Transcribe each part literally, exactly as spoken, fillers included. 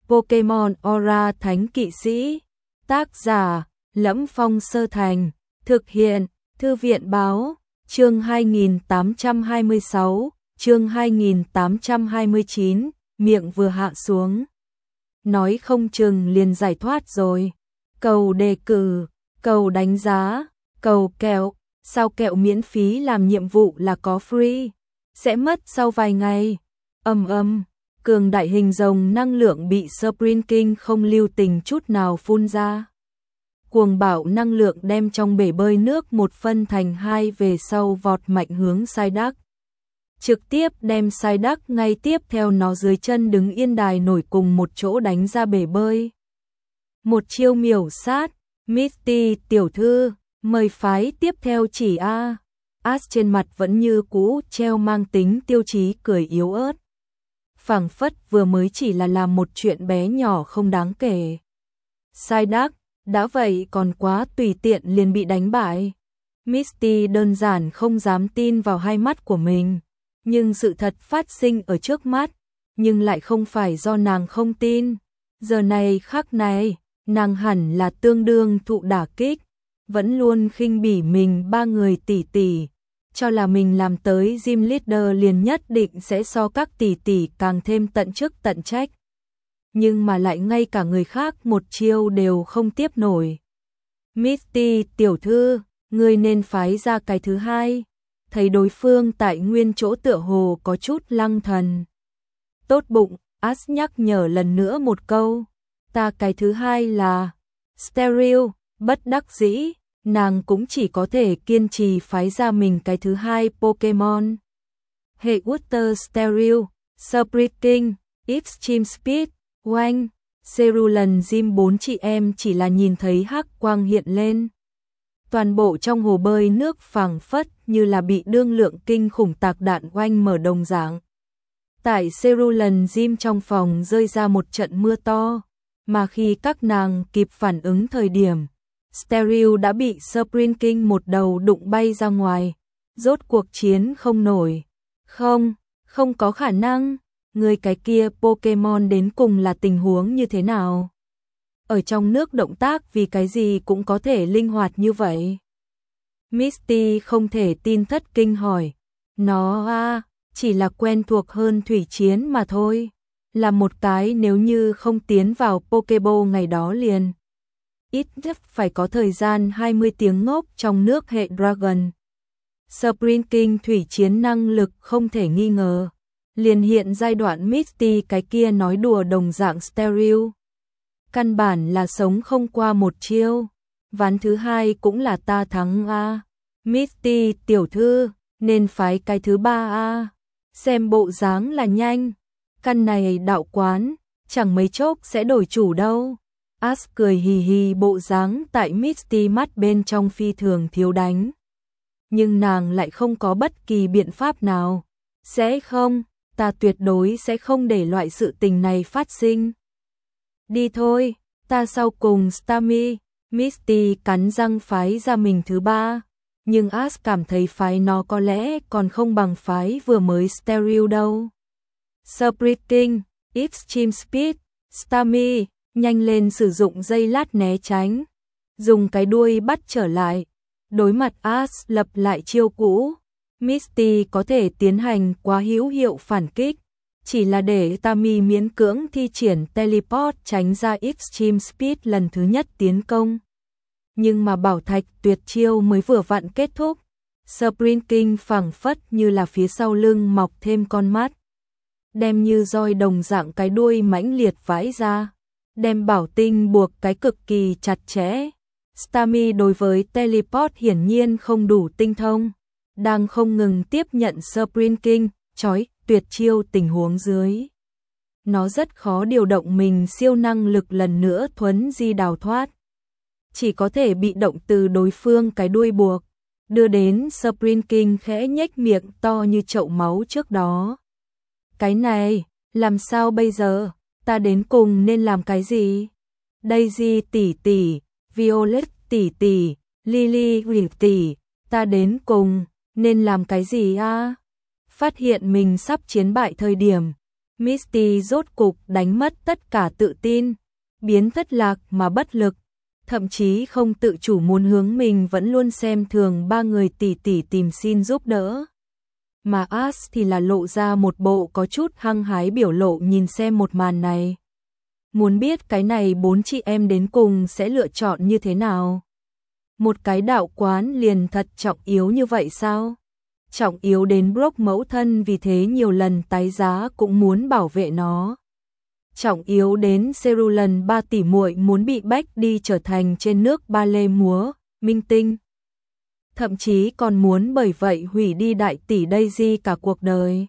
Pokemon Aura Thánh Kỵ Sĩ. Tác giả: Lẫm Phong Sơ Thành. Thực hiện: Thư viện báo. Chương hai nghìn tám trăm hai mươi sáu, chương hai nghìn tám trăm hai mươi chín, miệng vừa hạ xuống. Nói không chừng liền giải thoát rồi. Cầu đề cử, cầu đánh giá, cầu kẹo. Sao kẹo miễn phí làm nhiệm vụ là có free? Sẽ mất sau vài ngày. Ầm ầm, cường đại hình rồng năng lượng bị Sprint King không lưu tình chút nào phun ra. Cuồng bạo năng lượng đem trong bể bơi nước một phân thành hai về sau vọt mạnh hướng Psyduck. Trực tiếp đem Psyduck ngay tiếp theo nó dưới chân đứng yên đài nổi cùng một chỗ đánh ra bể bơi. Một chiêu miểu sát. Misty tiểu thư, mời phái tiếp theo chỉ a. Ash trên mặt vẫn như cũ treo mang tính tiêu chí cười yếu ớt. Phảng phất vừa mới chỉ là làm một chuyện bé nhỏ không đáng kể. Psyduck, đã vậy còn quá tùy tiện liền bị đánh bại. Misty đơn giản không dám tin vào hai mắt của mình. Nhưng sự thật phát sinh ở trước mắt, nhưng lại không phải do nàng không tin. Giờ này khắc này, nàng hẳn là tương đương thụ đả kích, vẫn luôn khinh bỉ mình ba người tỷ tỷ, cho là mình làm tới gym leader liền nhất định sẽ so các tỷ tỷ càng thêm tận chức tận trách. Nhưng mà lại ngay cả người khác một chiêu đều không tiếp nổi. Misty tiểu thư, ngươi nên phái ra cái thứ hai. Thấy đối phương tại nguyên chỗ tựa hồ có chút lăng thần. Tốt bụng, Ash nhắc nhở lần nữa một câu. Ta cái thứ hai là Steril, bất đắc dĩ, nàng cũng chỉ có thể kiên trì phái ra mình cái thứ hai Pokemon. Hệ Water Steril, Sprint King, Extreme Speed, Oanh, Cerulean Gym bốn chị em chỉ là nhìn thấy hắc quang hiện lên. Toàn bộ trong hồ bơi nước phảng phất như là bị đương lượng kinh khủng tạc đạn oanh mở đồng dạng. Tại Cerulean Gym trong phòng rơi ra một trận mưa to, mà khi các nàng kịp phản ứng thời điểm, Steril đã bị Sprint King một đầu đụng bay ra ngoài. Rốt cuộc chiến không nổi. Không, không có khả năng. Người cái kia Pokemon đến cùng là tình huống như thế nào? Ở trong nước động tác vì cái gì cũng có thể linh hoạt như vậy? Misty không thể tin thất kinh hỏi. Nó a, chỉ là quen thuộc hơn thủy chiến mà thôi. Là một cái nếu như không tiến vào Pokeball ngày đó liền. Ít nhất phải có thời gian hai mươi tiếng ngốc trong nước hệ Dragon. Sprint King thủy chiến năng lực không thể nghi ngờ. Liền hiện giai đoạn Misty cái kia nói đùa đồng dạng Steril. Căn bản là sống không qua một chiêu. Ván thứ hai cũng là ta thắng a. Misty tiểu thư, nên phái cái thứ ba a. Xem bộ dáng là nhanh. Căn này đạo quán, chẳng mấy chốc sẽ đổi chủ đâu. Ash cười hì hì bộ dáng tại Misty mắt bên trong phi thường thiếu đánh. Nhưng nàng lại không có bất kỳ biện pháp nào. Sẽ không, ta tuyệt đối sẽ không để loại sự tình này phát sinh. Đi thôi, ta sau cùng Starmie. Misty cắn răng phái ra mình thứ ba. Nhưng Ash cảm thấy phái nó có lẽ còn không bằng phái vừa mới Steril đâu. Sprint King, Extreme Speed, Starmie, nhanh lên sử dụng dây lát né tránh. Dùng cái đuôi bắt trở lại. Đối mặt Ash lập lại chiêu cũ. Misty có thể tiến hành quá hữu hiệu phản kích. Chỉ là để Starmie miễn cưỡng thi triển teleport tránh ra Extreme Speed lần thứ nhất tiến công. Nhưng mà bảo thạch tuyệt chiêu mới vừa vặn kết thúc. Sprint King phảng phất như là phía sau lưng mọc thêm con mắt. Đem như roi đồng dạng cái đuôi mãnh liệt vãi ra. Đem bảo tinh buộc cái cực kỳ chặt chẽ. Starmie đối với teleport hiển nhiên không đủ tinh thông. Đang không ngừng tiếp nhận Sprint King, chói, tuyệt chiêu tình huống dưới. Nó rất khó điều động mình siêu năng lực lần nữa thuấn di đào thoát. Chỉ có thể bị động từ đối phương cái đuôi buộc. Đưa đến Sprint King khẽ nhếch miệng to như chậu máu trước đó. Cái này, làm sao bây giờ? Ta đến cùng nên làm cái gì? Daisy tỷ tỷ, Violet tỷ tỷ, Lily tỷ, ta đến cùng nên làm cái gì a? À? Phát hiện mình sắp chiến bại thời điểm, Misty rốt cục đánh mất tất cả tự tin, biến thất lạc mà bất lực, thậm chí không tự chủ muốn hướng mình vẫn luôn xem thường ba người tỷ tỷ tìm xin giúp đỡ. Mà Ash thì là lộ ra một bộ có chút hăng hái biểu lộ nhìn xem một màn này. Muốn biết cái này bốn chị em đến cùng sẽ lựa chọn như thế nào? Một cái đạo quán liền thật trọng yếu như vậy sao? Trọng yếu đến Brooke mẫu thân vì thế nhiều lần tái giá cũng muốn bảo vệ nó. Trọng yếu đến Cerulean ba tỷ muội muốn bị bách đi trở thành trên nước ba lê múa, minh tinh. Thậm chí còn muốn bởi vậy hủy đi đại tỷ Daisy cả cuộc đời.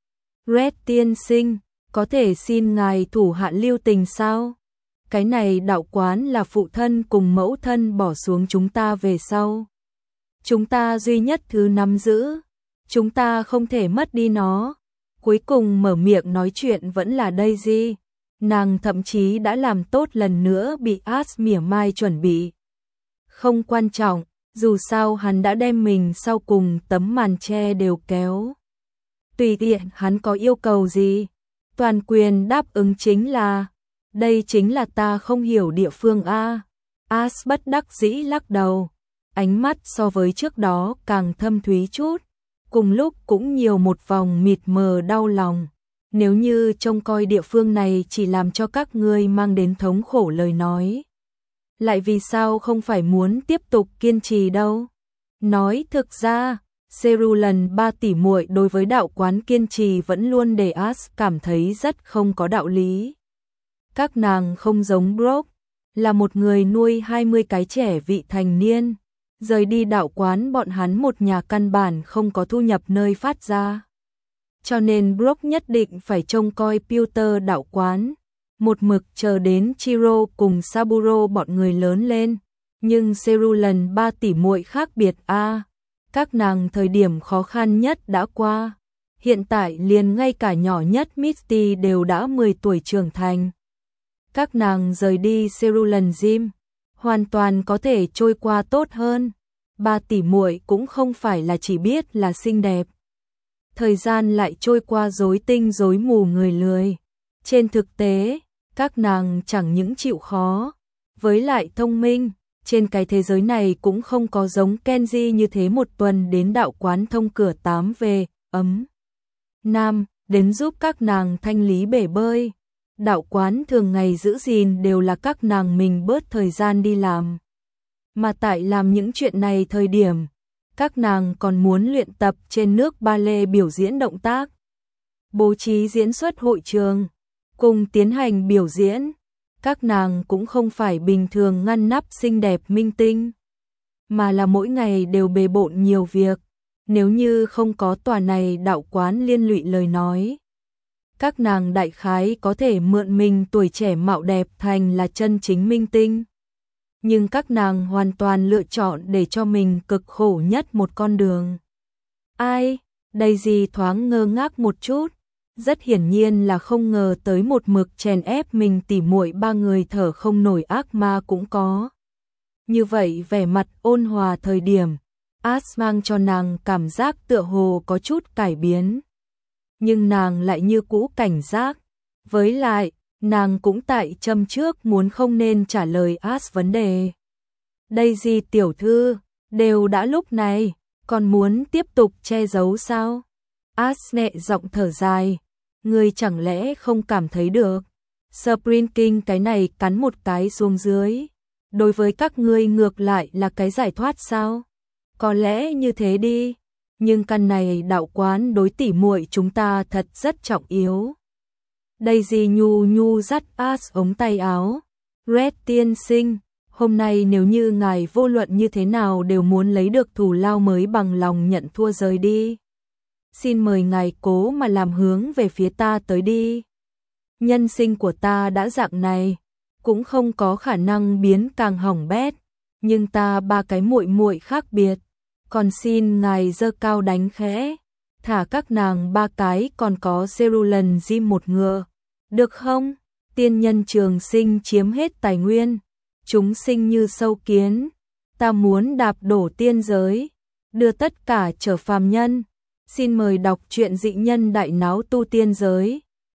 Red tiên sinh, có thể xin ngài thủ hạ lưu tình sao? Cái này đạo quán là phụ thân cùng mẫu thân bỏ xuống chúng ta về sau. Chúng ta duy nhất thứ nắm giữ. Chúng ta không thể mất đi nó. Cuối cùng mở miệng nói chuyện vẫn là Daisy. Nàng thậm chí đã làm tốt lần nữa bị Ash mỉa mai chuẩn bị. Không quan trọng, dù sao hắn đã đem mình sau cùng tấm màn che đều kéo. Tùy tiện hắn có yêu cầu gì, toàn quyền đáp ứng chính là, đây chính là ta không hiểu địa phương a. Ash bất đắc dĩ lắc đầu, ánh mắt so với trước đó càng thâm thúy chút, cùng lúc cũng nhiều một vòng mịt mờ đau lòng. Nếu như trông coi địa phương này chỉ làm cho các ngươi mang đến thống khổ lời nói, lại vì sao không phải muốn tiếp tục kiên trì đâu? Nói thực ra, Cerulean ba tỷ muội đối với đạo quán kiên trì vẫn luôn để Ash cảm thấy rất không có đạo lý. Các nàng không giống Brooke, là một người nuôi hai mươi cái trẻ vị thành niên, rời đi đạo quán bọn hắn một nhà căn bản không có thu nhập nơi phát ra. Cho nên Brooke nhất định phải trông coi Pewter đạo quán, một mực chờ đến Chiro cùng Saburo bọn người lớn lên. Nhưng Cerulean ba tỷ muội khác biệt a, à, các nàng thời điểm khó khăn nhất đã qua. Hiện tại liền ngay cả nhỏ nhất Misty đều đã mười tuổi trưởng thành. Các nàng rời đi Cerulean Gym, hoàn toàn có thể trôi qua tốt hơn. Ba tỷ muội cũng không phải là chỉ biết là xinh đẹp. Thời gian lại trôi qua rối tinh rối mù người lười. Trên thực tế, các nàng chẳng những chịu khó, với lại thông minh, trên cái thế giới này cũng không có giống Kenji như thế một tuần đến đạo quán thông cửa tám về, ấm. Nam, đến giúp các nàng thanh lý bể bơi. Đạo quán thường ngày giữ gìn đều là các nàng mình bớt thời gian đi làm. Mà tại làm những chuyện này thời điểm, các nàng còn muốn luyện tập trên nước ba lê biểu diễn động tác, bố trí diễn xuất hội trường, cùng tiến hành biểu diễn. Các nàng cũng không phải bình thường ngăn nắp xinh đẹp minh tinh, mà là mỗi ngày đều bề bộn nhiều việc. Nếu như không có tòa này đạo quán liên lụy lời nói, các nàng đại khái có thể mượn mình tuổi trẻ mạo đẹp thành là chân chính minh tinh. Nhưng các nàng hoàn toàn lựa chọn để cho mình cực khổ nhất một con đường. Ai? Daisy thoáng ngơ ngác một chút, rất hiển nhiên là không ngờ tới một mực chèn ép mình tỉ muội ba người thở không nổi ác ma cũng có. Như vậy vẻ mặt ôn hòa thời điểm, Ash mang cho nàng cảm giác tựa hồ có chút cải biến. Nhưng nàng lại như cũ cảnh giác, với lại, nàng cũng tại châm trước muốn không nên trả lời Ash vấn đề. Daisy tiểu thư, đều đã lúc này, còn muốn tiếp tục che giấu sao? Ash nhẹ giọng thở dài, ngươi chẳng lẽ không cảm thấy được? Spring King cái này cắn một cái xuống dưới, đối với các ngươi ngược lại là cái giải thoát sao? Có lẽ như thế đi, nhưng căn này đạo quán đối tỉ muội chúng ta thật rất trọng yếu. Daisy nhu nhu dắt Ash ống tay áo. Red tiên sinh, hôm nay nếu như ngài vô luận như thế nào đều muốn lấy được thù lao mới bằng lòng nhận thua rời đi. Xin mời ngài cố mà làm hướng về phía ta tới đi. Nhân sinh của ta đã dạng này, cũng không có khả năng biến càng hỏng bét, nhưng ta ba cái muội muội khác biệt, còn xin ngài giơ cao đánh khẽ, thả các nàng ba cái còn có Cerulean Gym một ngựa, được không? Tiên nhân trường sinh chiếm hết tài nguyên, chúng sinh như sâu kiến, ta muốn đạp đổ tiên giới, đưa tất cả trở phàm nhân. Xin mời đọc truyện Dị Nhân Đại Náo Tu Tiên Giới.